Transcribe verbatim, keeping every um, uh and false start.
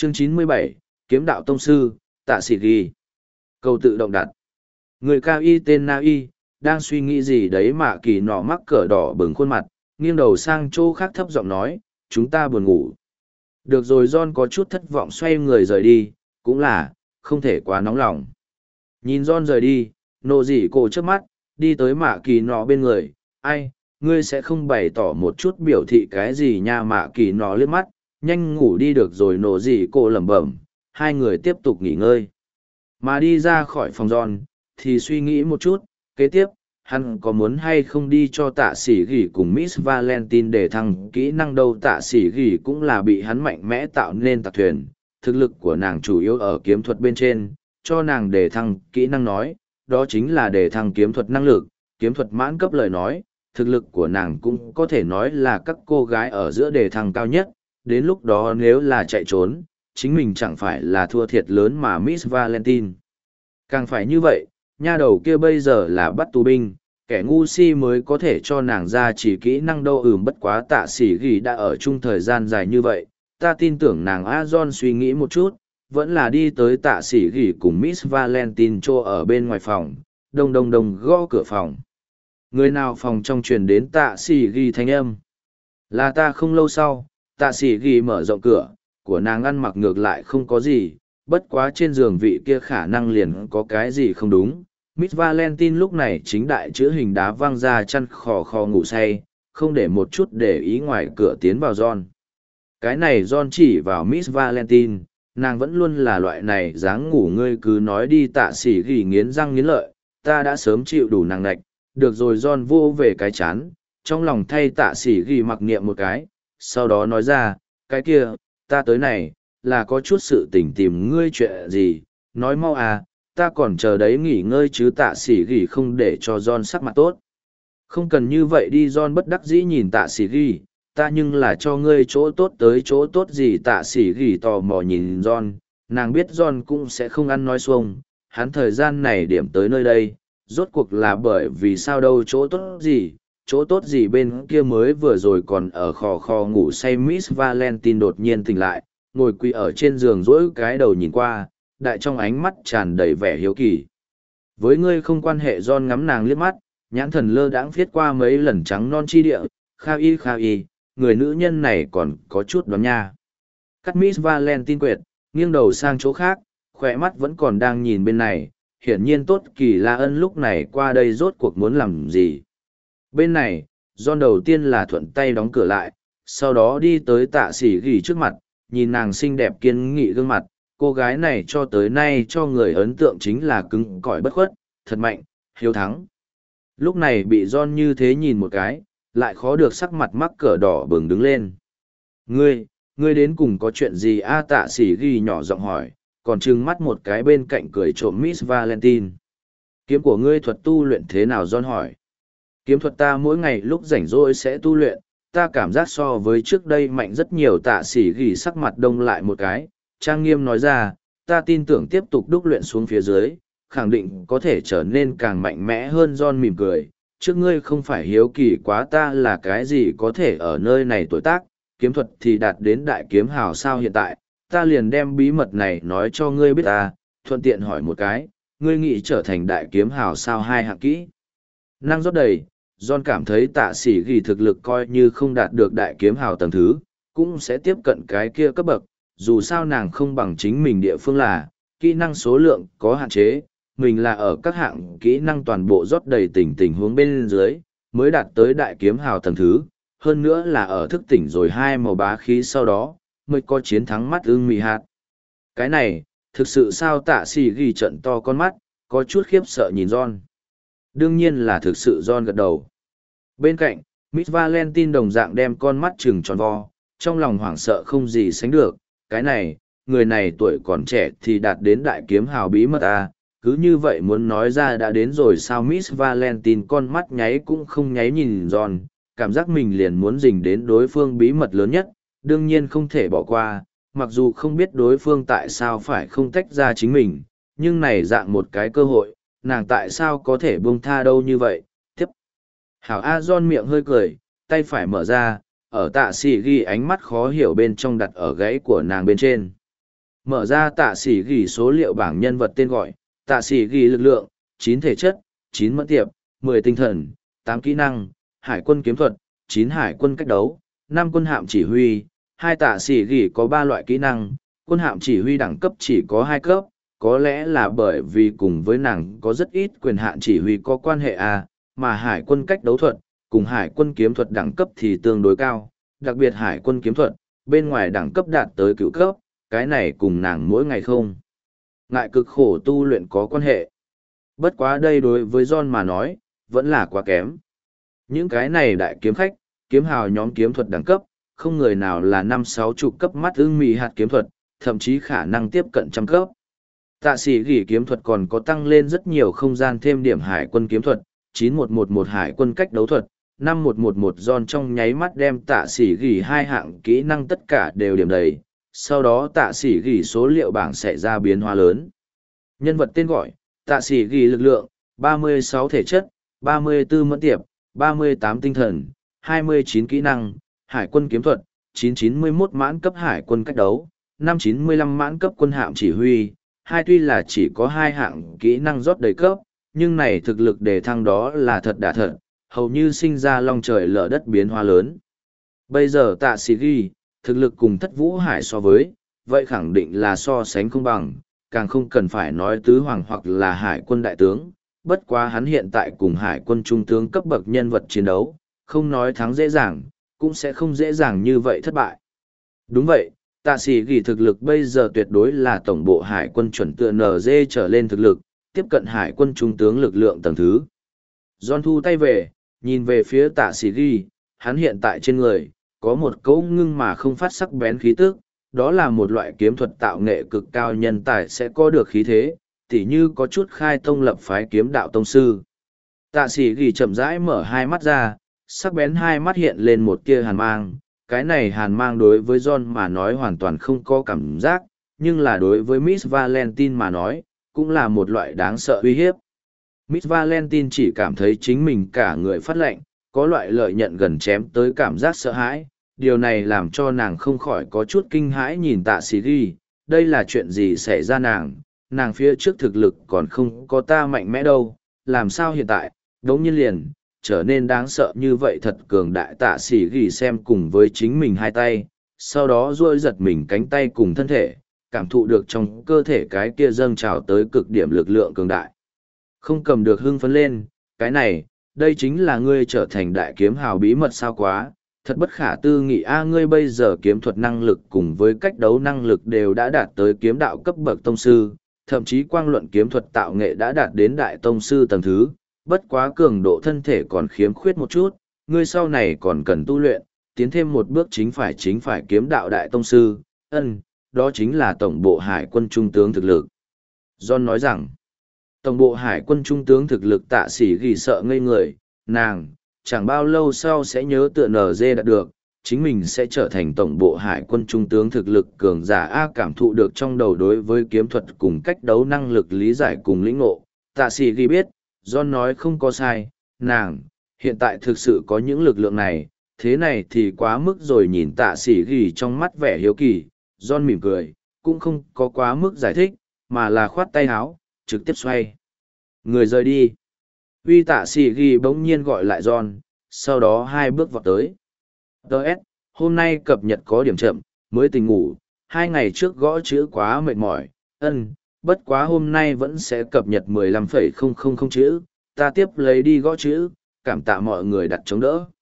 Chương chín mươi bảy, Kiếm đạo tông sư, Tạ Sĩ Ghi. Câu tự động đặt. Người cao y tên Na Y, đang suy nghĩ gì đấy mà kỳ nọ mắc cỡ đỏ bừng khuôn mặt, nghiêng đầu sang chỗ khác thấp giọng nói, chúng ta buồn ngủ. Được rồi, John có chút thất vọng xoay người rời đi, cũng là, không thể quá nóng lòng. Nhìn John rời đi, nộ dị cổ trước mắt, đi tới mạ kỳ nọ bên người, ai, ngươi sẽ không bày tỏ một chút biểu thị cái gì nha. Mạ kỳ nọ liếc mắt, nhanh ngủ đi được rồi. Nộ dị cổ lẩm bẩm, hai người tiếp tục nghỉ ngơi. Mà đi ra khỏi phòng John, thì suy nghĩ một chút, kế tiếp, hắn có muốn hay không đi cho Tạ Sĩ Gỉ cùng Miss Valentine để thăng kỹ năng đâu. Tạ Sĩ Gỉ cũng là bị hắn mạnh mẽ tạo nên tạc thuyền, thực lực của nàng chủ yếu ở kiếm thuật bên trên, cho nàng để thăng kỹ năng nói, đó chính là để thăng kiếm thuật năng lực, kiếm thuật mãn cấp lời nói, thực lực của nàng cũng có thể nói là các cô gái ở giữa đề thăng cao nhất, đến lúc đó nếu là chạy trốn, chính mình chẳng phải là thua thiệt lớn mà Miss Valentine. Càng phải như vậy, nha đầu kia bây giờ là bắt tù binh, kẻ ngu si mới có thể cho nàng ra chỉ kỹ năng đâu. Ừm, bất quá Tạ Sĩ Gỉ đã ở chung thời gian dài như vậy, ta tin tưởng nàng. A John suy nghĩ một chút, vẫn là đi tới Tạ Sĩ Gỉ cùng Miss Valentine chỗ ở bên ngoài phòng, đông đông đông gõ cửa phòng. Người nào phòng trong truyền đến Tạ Sĩ Gỉ thanh âm. Là ta. Không lâu sau, Tạ Sĩ Gỉ mở rộng cửa, của nàng ăn mặc ngược lại không có gì, bất quá trên giường vị kia khả năng liền có cái gì không đúng. Miss Valentine lúc này chính đại chữ hình đá văng ra chăn khò khò ngủ say, không để một chút để ý ngoài cửa tiến vào John. Cái này John chỉ vào Miss Valentine, nàng vẫn luôn là loại này dáng ngủ. Ngươi cứ nói đi. Tạ Sĩ Gỉ nghiến răng nghiến lợi, ta đã sớm chịu đủ nàng nạch. Được rồi. John vô về cái chán, trong lòng thay Tạ Sĩ Gỉ mặc niệm một cái, sau đó nói ra, cái kia, ta tới này, là có chút sự tình tìm ngươi. Chuyện gì, nói mau à, ta còn chờ đấy nghỉ ngơi chứ. Tạ Sĩ Gỉ không để cho John sắc mặt tốt. Không cần như vậy đi. John bất đắc dĩ nhìn Tạ Sĩ Gỉ, ta nhưng là cho ngươi chỗ tốt tới chỗ tốt gì. Tạ Sĩ Gỉ tò mò nhìn John, nàng biết John cũng sẽ không ăn nói xuông, hắn thời gian này điểm tới nơi đây, rốt cuộc là bởi vì sao đâu. Chỗ tốt gì, chỗ tốt gì bên kia mới vừa rồi còn ở khò khò ngủ say Miss Valentine đột nhiên tỉnh lại, ngồi quỳ ở trên giường dỗi cái đầu nhìn qua, đại trong ánh mắt tràn đầy vẻ hiếu kỳ. Với ngươi không quan hệ. John ngắm nàng liếc mắt, nhãn thần lơ đãng viết qua mấy lần trắng non chi địa, kha y kha y, người nữ nhân này còn có chút đoán nha. Cắt Miss Valentine quệt, nghiêng đầu sang chỗ khác, khỏe mắt vẫn còn đang nhìn bên này, hiển nhiên Tốt Kỳ La Ân lúc này qua đây rốt cuộc muốn làm gì. Bên này, John đầu tiên là thuận tay đóng cửa lại, sau đó đi tới Tạ Sĩ Gỉ trước mặt, nhìn nàng xinh đẹp kiên nghị gương mặt, cô gái này cho tới nay cho người ấn tượng chính là cứng cỏi bất khuất, thật mạnh, hiếu thắng. Lúc này bị John như thế nhìn một cái, lại khó được sắc mặt mắc cỡ đỏ bừng đứng lên. Ngươi, ngươi đến cùng có chuyện gì a? Tạ Sĩ Gỉ nhỏ giọng hỏi, còn trừng mắt một cái bên cạnh cười trộm Miss Valentine. Kiếm của ngươi thuật tu luyện thế nào? John hỏi. Kiếm thuật ta mỗi ngày lúc rảnh rỗi sẽ tu luyện, ta cảm giác so với trước đây mạnh rất nhiều. Tạ Sĩ Gỉ sắc mặt đông lại một cái, trang nghiêm nói ra, ta tin tưởng tiếp tục đúc luyện xuống phía dưới, khẳng định có thể trở nên càng mạnh mẽ hơn. John mỉm cười, trước ngươi không phải hiếu kỳ quá ta là cái gì có thể ở nơi này tuổi tác, kiếm thuật thì đạt đến đại kiếm hào sao? Hiện tại, ta liền đem bí mật này nói cho ngươi biết. Ta, thuận tiện hỏi một cái, ngươi nghĩ trở thành đại kiếm hào sao? Hai hạng kỹ năng rót đầy. John cảm thấy Tạ Sĩ Gỉ thực lực coi như không đạt được đại kiếm hào tầng thứ, cũng sẽ tiếp cận cái kia cấp bậc, dù sao nàng không bằng chính mình địa phương là, kỹ năng số lượng có hạn chế, mình là ở các hạng kỹ năng toàn bộ rót đầy tình tình huống bên dưới, mới đạt tới đại kiếm hào tầng thứ, hơn nữa là ở thức tỉnh rồi hai màu bá khí sau đó, mới có chiến thắng mắt ưng mì hạt. Cái này, thực sự sao? Tạ Sĩ Gỉ trận to con mắt, có chút khiếp sợ nhìn John. Đương nhiên là thực sự. John gật đầu. Bên cạnh, Miss Valentine đồng dạng đem con mắt trừng tròn vo, trong lòng hoảng sợ không gì sánh được. Cái này, người này tuổi còn trẻ thì đạt đến đại kiếm hào bí mật à, cứ như vậy muốn nói ra đã đến rồi sao? Miss Valentine con mắt nháy cũng không nháy nhìn John, cảm giác mình liền muốn dình đến đối phương bí mật lớn nhất, đương nhiên không thể bỏ qua, mặc dù không biết đối phương tại sao phải không tách ra chính mình, nhưng này dạng một cái cơ hội, nàng tại sao có thể buông tha đâu như vậy. Tiếp. Hảo A. John miệng hơi cười, tay phải mở ra, ở Tạ Sĩ Gỉ ánh mắt khó hiểu bên trong đặt ở gáy của nàng bên trên. Mở ra tạ sĩ ghi số liệu bảng nhân vật tên gọi, tạ sĩ ghi lực lượng, chín thể chất, chín mẫn tiệp, mười tinh thần, tám kỹ năng, hải quân kiếm thuật, chín hải quân cách đấu, năm quân hạm chỉ huy, hai tạ sĩ ghi có ba loại kỹ năng, quân hạm chỉ huy đẳng cấp chỉ có hai cấp, có lẽ là bởi vì cùng với nàng có rất ít quyền hạn chỉ huy có quan hệ à, mà hải quân cách đấu thuật, cùng hải quân kiếm thuật đẳng cấp thì tương đối cao, đặc biệt hải quân kiếm thuật, bên ngoài đẳng cấp đạt tới cửu cấp, cái này cùng nàng mỗi ngày không. Ngại cực khổ tu luyện có quan hệ. Bất quá đây đối với John mà nói, vẫn là quá kém. Những cái này đại kiếm khách, kiếm hào nhóm kiếm thuật đẳng cấp, không người nào là năm sáu chục cấp mắt ưng mì hạt kiếm thuật, thậm chí khả năng tiếp cận trăm cấp. Tạ sĩ gỉ kiếm thuật còn có tăng lên rất nhiều không gian thêm điểm hải quân kiếm thuật, chín một một một hải quân cách đấu thuật, năm một một một John trong nháy mắt đem tạ sĩ gỉ hai hạng kỹ năng tất cả đều điểm đầy, sau đó tạ sĩ gỉ số liệu bảng sẽ ra biến hóa lớn. Nhân vật tên gọi, tạ sĩ gỉ lực lượng, ba mươi sáu thể chất, ba mươi tư mẫn tiệp, ba mươi tám tinh thần, hai mươi chín kỹ năng, hải quân kiếm thuật, chín chín mươi mốt mãn cấp hải quân cách đấu, năm chín mươi lăm mãn cấp quân hạm chỉ huy, hai tuy là chỉ có hai hạng kỹ năng rót đầy cấp, nhưng này thực lực đề thăng đó là thật đả thật, hầu như sinh ra long trời lở đất biến hóa lớn. Bây giờ tạ sĩ ghi, thực lực cùng thất vũ hải so với, vậy khẳng định là so sánh không bằng, càng không cần phải nói tứ hoàng hoặc là hải quân đại tướng, bất quá hắn hiện tại cùng hải quân trung tướng cấp bậc nhân vật chiến đấu, không nói thắng dễ dàng, cũng sẽ không dễ dàng như vậy thất bại. Đúng vậy, tạ sĩ ghi thực lực bây giờ tuyệt đối là tổng bộ hải quân chuẩn tựa en giê trở lên thực lực, tiếp cận hải quân trung tướng lực lượng tầng thứ. John thu tay về, nhìn về phía tạ sĩ ghi, hắn hiện tại trên người, có một cấu ngưng mà không phát sắc bén khí tức, đó là một loại kiếm thuật tạo nghệ cực cao nhân tài sẽ có được khí thế, tỉ như có chút khai tông lập phái kiếm đạo tông sư. Tạ sĩ ghi chậm rãi mở hai mắt ra, sắc bén hai mắt hiện lên một tia hàn mang, cái này hàn mang đối với John mà nói hoàn toàn không có cảm giác, nhưng là đối với Miss Valentine mà nói, cũng là một loại đáng sợ uy hiếp. Miss Valentine chỉ cảm thấy chính mình cả người phát lạnh, có loại lợi nhận gần chém tới cảm giác sợ hãi, điều này làm cho nàng không khỏi có chút kinh hãi nhìn tạ sĩ ghi, đây là chuyện gì xảy ra nàng, nàng phía trước thực lực còn không có ta mạnh mẽ đâu, làm sao hiện tại, đống nhiên liền, trở nên đáng sợ như vậy thật cường đại tạ sĩ ghi xem cùng với chính mình hai tay, sau đó duỗi giật mình cánh tay cùng thân thể, cảm thụ được trong cơ thể cái kia dâng trào tới cực điểm lực lượng cường đại. Không cầm được hưng phấn lên, cái này, đây chính là ngươi trở thành đại kiếm hào bí mật sao quá, thật bất khả tư nghị a ngươi bây giờ kiếm thuật năng lực cùng với cách đấu năng lực đều đã đạt tới kiếm đạo cấp bậc tông sư, thậm chí quang luận kiếm thuật tạo nghệ đã đạt đến đại tông sư tầng thứ, bất quá cường độ thân thể còn khiếm khuyết một chút, ngươi sau này còn cần tu luyện, tiến thêm một bước chính phải chính phải kiếm đạo đại tông sư, ân, đó chính là tổng bộ hải quân trung tướng thực lực. John nói rằng, tổng bộ hải quân trung tướng thực lực tạ sĩ ghi sợ ngây người, nàng, chẳng bao lâu sau sẽ nhớ tựa en giê đạt được, chính mình sẽ trở thành tổng bộ hải quân trung tướng thực lực cường giả A cảm thụ được trong đầu đối với kiếm thuật cùng cách đấu năng lực lý giải cùng lĩnh ngộ. Tạ sĩ ghi biết, John nói không có sai, nàng, hiện tại thực sự có những lực lượng này, thế này thì quá mức rồi nhìn tạ sĩ ghi trong mắt vẻ hiếu kỳ, John mỉm cười, cũng không có quá mức giải thích, mà là khoát tay áo, trực tiếp xoay. Người rời đi. Uy tạ sĩ ghi bỗng nhiên gọi lại John, sau đó hai bước vọt tới. đê ét, hôm nay cập nhật có điểm chậm, mới tỉnh ngủ, hai ngày trước gõ chữ quá mệt mỏi, ân, bất quá hôm nay vẫn sẽ cập nhật mười lăm phẩy không không không chữ, ta tiếp lấy đi gõ chữ, cảm tạ mọi người đặt chống đỡ.